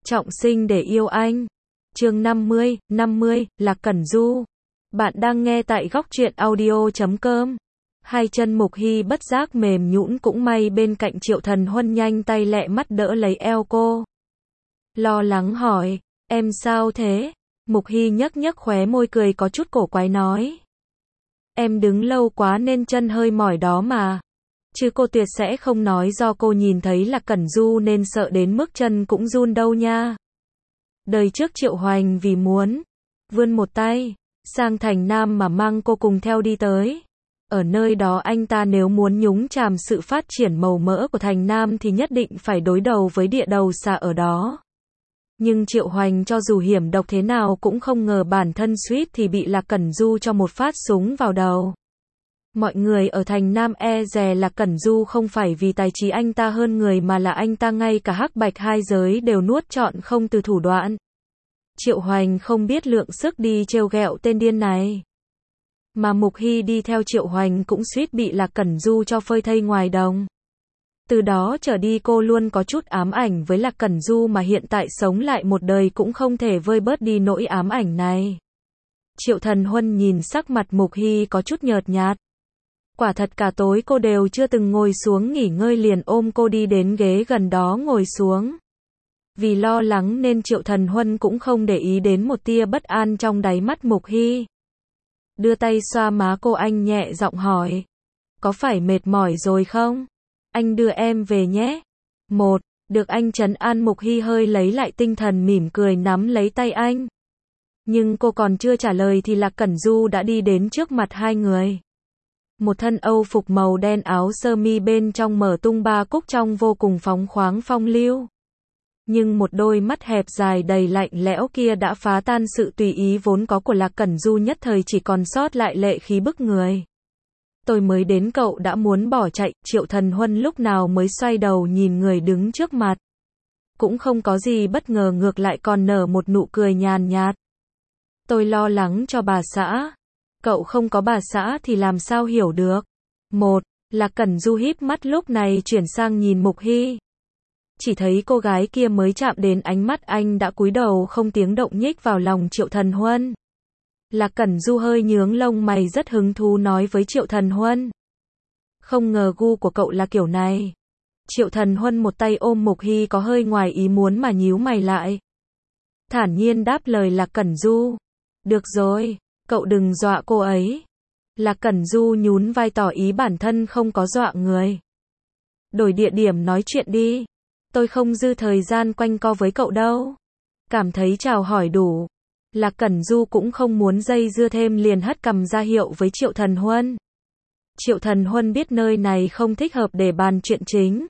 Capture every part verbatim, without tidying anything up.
Trọng sinh để yêu anh. Chương năm mươi, năm mươi, Lạc Cẩn Du. Bạn đang nghe tại góc truyện audio chấm com. Hai chân Mục Hy bất giác mềm nhũn, cũng may bên cạnh Triệu Thần Huân nhanh tay lẹ mắt đỡ lấy eo cô. Lo lắng hỏi, em sao thế? Mục Hy nhấc nhấc khóe môi cười có chút cổ quái nói. Em đứng lâu quá nên chân hơi mỏi đó mà. Chứ cô tuyệt sẽ không nói do cô nhìn thấy Lạc Cẩn Du nên sợ đến mức chân cũng run đâu nha. Đời trước Triệu Hoành vì muốn vươn một tay sang Thành Nam mà mang cô cùng theo đi tới. Ở nơi đó anh ta nếu muốn nhúng chàm sự phát triển màu mỡ của Thành Nam thì nhất định phải đối đầu với địa đầu xà ở đó. Nhưng Triệu Hoành cho dù hiểm độc thế nào cũng không ngờ bản thân suýt thì bị Lạc Cẩn Du cho một phát súng vào đầu. Mọi người ở Thành Nam e dè Lạc Cẩn Du không phải vì tài trí anh ta hơn người mà là anh ta ngay cả hắc bạch hai giới đều nuốt trọn không từ thủ đoạn. Triệu Hoành không biết lượng sức đi trêu ghẹo tên điên này. Mà Mục Hy đi theo Triệu Hoành cũng suýt bị Lạc Cẩn Du cho phơi thây ngoài đồng. Từ đó trở đi cô luôn có chút ám ảnh với Lạc Cẩn Du mà hiện tại sống lại một đời cũng không thể vơi bớt đi nỗi ám ảnh này. Triệu Thần Huân nhìn sắc mặt Mục Hy có chút nhợt nhạt. Quả thật cả tối cô đều chưa từng ngồi xuống nghỉ ngơi liền ôm cô đi đến ghế gần đó ngồi xuống. Vì lo lắng nên Triệu Thần Huân cũng không để ý đến một tia bất an trong đáy mắt Mục Hy. Đưa tay xoa má cô, anh nhẹ giọng hỏi. Có phải mệt mỏi rồi không? Anh đưa em về nhé. Một, được anh trấn an. Mục Hy hơi lấy lại tinh thần mỉm cười nắm lấy tay anh. Nhưng cô còn chưa trả lời thì Lạc Cẩn Du đã đi đến trước mặt hai người. Một thân Âu phục màu đen, áo sơ mi bên trong mở tung ba cúc trong vô cùng phóng khoáng phong lưu. Nhưng một đôi mắt hẹp dài đầy lạnh lẽo kia đã phá tan sự tùy ý vốn có của Lạc Cẩn Du, nhất thời chỉ còn sót lại lệ khí bức người. Tôi mới đến cậu đã muốn bỏ chạy. Triệu Thần Huân lúc nào mới xoay đầu nhìn người đứng trước mặt. Cũng không có gì bất ngờ, ngược lại còn nở một nụ cười nhàn nhạt. Tôi lo lắng cho bà xã. Cậu không có bà xã thì làm sao hiểu được. Một, Lạc Cẩn Du híp mắt lúc này chuyển sang nhìn Mục Hy. Chỉ thấy cô gái kia mới chạm đến ánh mắt anh đã cúi đầu không tiếng động nhích vào lòng Triệu Thần Huân. Lạc Cẩn Du hơi nhướng lông mày rất hứng thú nói với Triệu Thần Huân. Không ngờ gu của cậu là kiểu này. Triệu Thần Huân một tay ôm Mục Hy có hơi ngoài ý muốn mà nhíu mày lại. Thản nhiên đáp lời Lạc Cẩn Du. Được rồi, cậu đừng dọa cô ấy. Lạc Cẩn Du nhún vai tỏ ý bản thân không có dọa người. Đổi địa điểm nói chuyện đi. Tôi không dư thời gian quanh co với cậu đâu. Cảm thấy chào hỏi đủ. Lạc Cẩn Du cũng không muốn dây dưa thêm liền hất cằm ra hiệu với Triệu Thần Huân. Triệu Thần Huân biết nơi này không thích hợp để bàn chuyện chính.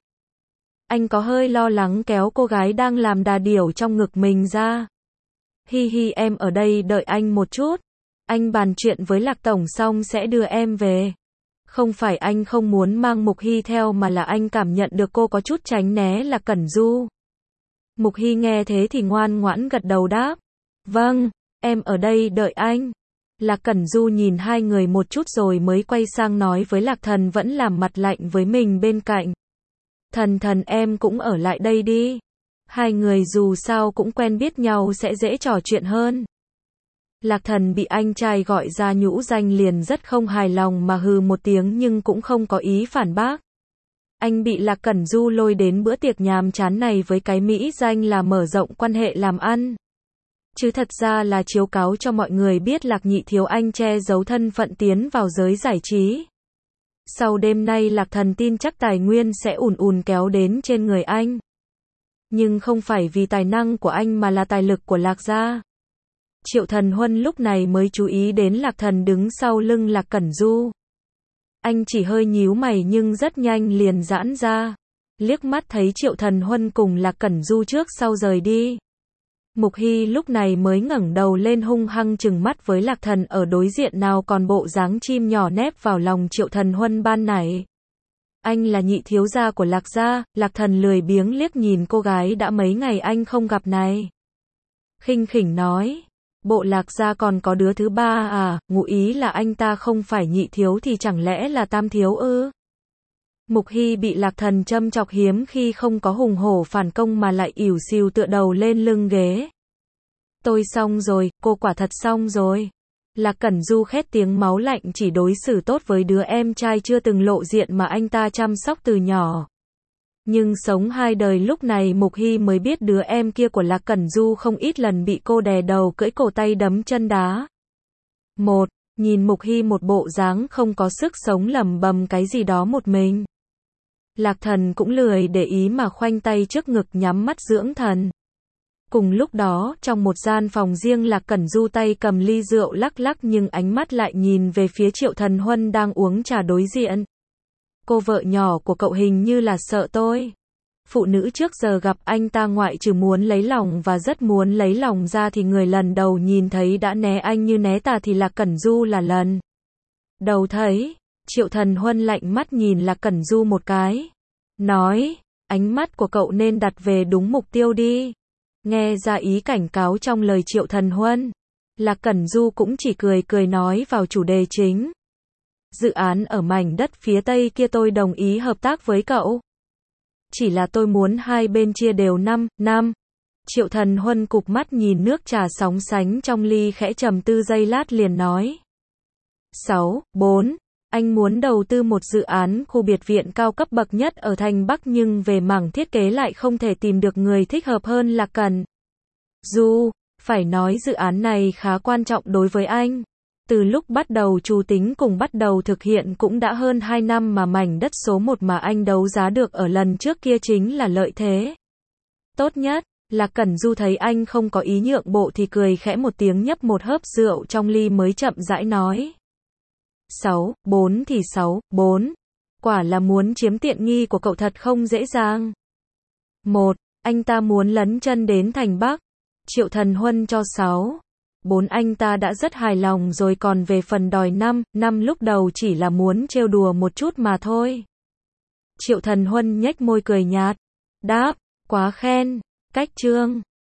Anh có hơi lo lắng kéo cô gái đang làm đà điểu trong ngực mình ra. Hi hi, em ở đây đợi anh một chút. Anh bàn chuyện với Lạc Tổng xong sẽ đưa em về. Không phải anh không muốn mang Mục Hy theo mà là anh cảm nhận được cô có chút tránh né Lạc Cẩn Du. Mục Hy nghe thế thì ngoan ngoãn gật đầu đáp. Vâng, em ở đây đợi anh. Lạc Cẩn Du nhìn hai người một chút rồi mới quay sang nói với Lạc Thần vẫn làm mặt lạnh với mình bên cạnh. Thần thần, em cũng ở lại đây đi. Hai người dù sao cũng quen biết nhau sẽ dễ trò chuyện hơn. Lạc Thần bị anh trai gọi ra nhũ danh liền rất không hài lòng mà hừ một tiếng nhưng cũng không có ý phản bác. Anh bị Lạc Cẩn Du lôi đến bữa tiệc nhàm chán này với cái mỹ danh là mở rộng quan hệ làm ăn. Chứ thật ra là chiếu cáo cho mọi người biết Lạc Nhị Thiếu Anh che giấu thân phận tiến vào giới giải trí. Sau đêm nay Lạc Thần tin chắc tài nguyên sẽ ùn ùn kéo đến trên người anh. Nhưng không phải vì tài năng của anh mà là tài lực của Lạc gia. Triệu Thần Huân lúc này mới chú ý đến Lạc Thần đứng sau lưng Lạc Cẩn Du. Anh chỉ hơi nhíu mày nhưng rất nhanh liền giãn ra. Liếc mắt thấy Triệu Thần Huân cùng Lạc Cẩn Du trước sau rời đi. Mục Hy lúc này mới ngẩng đầu lên hung hăng trừng mắt với Lạc Thần ở đối diện, nào còn bộ dáng chim nhỏ nép vào lòng Triệu Thần Huân ban nãy. Anh là nhị thiếu gia của Lạc gia. Lạc Thần lười biếng liếc nhìn cô gái đã mấy ngày anh không gặp này. Khinh khỉnh nói. Bộ Lạc gia còn có đứa thứ ba à? Ngụ ý là anh ta không phải nhị thiếu thì chẳng lẽ là tam thiếu ư? Mục Hy bị Lạc Thần châm chọc hiếm khi không có hùng hổ phản công mà lại ỉu xìu tựa đầu lên lưng ghế. Tôi xong rồi, cô quả thật xong rồi. Lạc Cẩn Du khét tiếng máu lạnh chỉ đối xử tốt với đứa em trai chưa từng lộ diện mà anh ta chăm sóc từ nhỏ. Nhưng sống hai đời lúc này Mục Hy mới biết đứa em kia của Lạc Cẩn Du không ít lần bị cô đè đầu cưỡi cổ tay đấm chân đá. Một, nhìn Mục Hy một bộ dáng không có sức sống lẩm bẩm cái gì đó một mình. Lạc Thần cũng lười để ý mà khoanh tay trước ngực nhắm mắt dưỡng thần. Cùng lúc đó, trong một gian phòng riêng Lạc Cẩn Du tay cầm ly rượu lắc lắc nhưng ánh mắt lại nhìn về phía Triệu Thần Huân đang uống trà đối diện. Cô vợ nhỏ của cậu hình như là sợ tôi. Phụ nữ trước giờ gặp anh ta ngoại trừ muốn lấy lòng và rất muốn lấy lòng ra thì người lần đầu nhìn thấy đã né anh như né tà thì Lạc Cẩn Du là lần đầu thấy. Triệu Thần Huân lạnh mắt nhìn Lạc Cẩn Du một cái. Nói, ánh mắt của cậu nên đặt về đúng mục tiêu đi. Nghe ra ý cảnh cáo trong lời Triệu Thần Huân. Lạc Cẩn Du cũng chỉ cười cười nói vào chủ đề chính. Dự án ở mảnh đất phía tây kia tôi đồng ý hợp tác với cậu. Chỉ là tôi muốn hai bên chia đều năm, năm. Triệu Thần Huân cụp mắt nhìn nước trà sóng sánh trong ly khẽ trầm tư giây lát liền nói. sáu, bốn. Anh muốn đầu tư một dự án khu biệt viện cao cấp bậc nhất ở thành Bắc nhưng về mảng thiết kế lại không thể tìm được người thích hợp hơn Lạc Cẩn Du. Phải nói dự án này khá quan trọng đối với anh. Từ lúc bắt đầu chủ tính cùng bắt đầu thực hiện cũng đã hơn hai năm mà mảnh đất số một mà anh đấu giá được ở lần trước kia chính là lợi thế tốt nhất. Lạc Cẩn Du thấy anh không có ý nhượng bộ thì cười khẽ một tiếng nhấp một hớp rượu trong ly mới chậm rãi nói. sáu, bốn thì sáu, bốn. Quả là muốn chiếm tiện nghi của cậu thật không dễ dàng. Một, anh ta muốn lấn chân đến thành Bắc. Triệu Thần Huân cho sáu. Bốn anh ta đã rất hài lòng rồi còn về phần đòi năm, năm lúc đầu chỉ là muốn trêu đùa một chút mà thôi. Triệu Thần Huân nhếch môi cười nhạt. Đáp, quá khen, cách trương.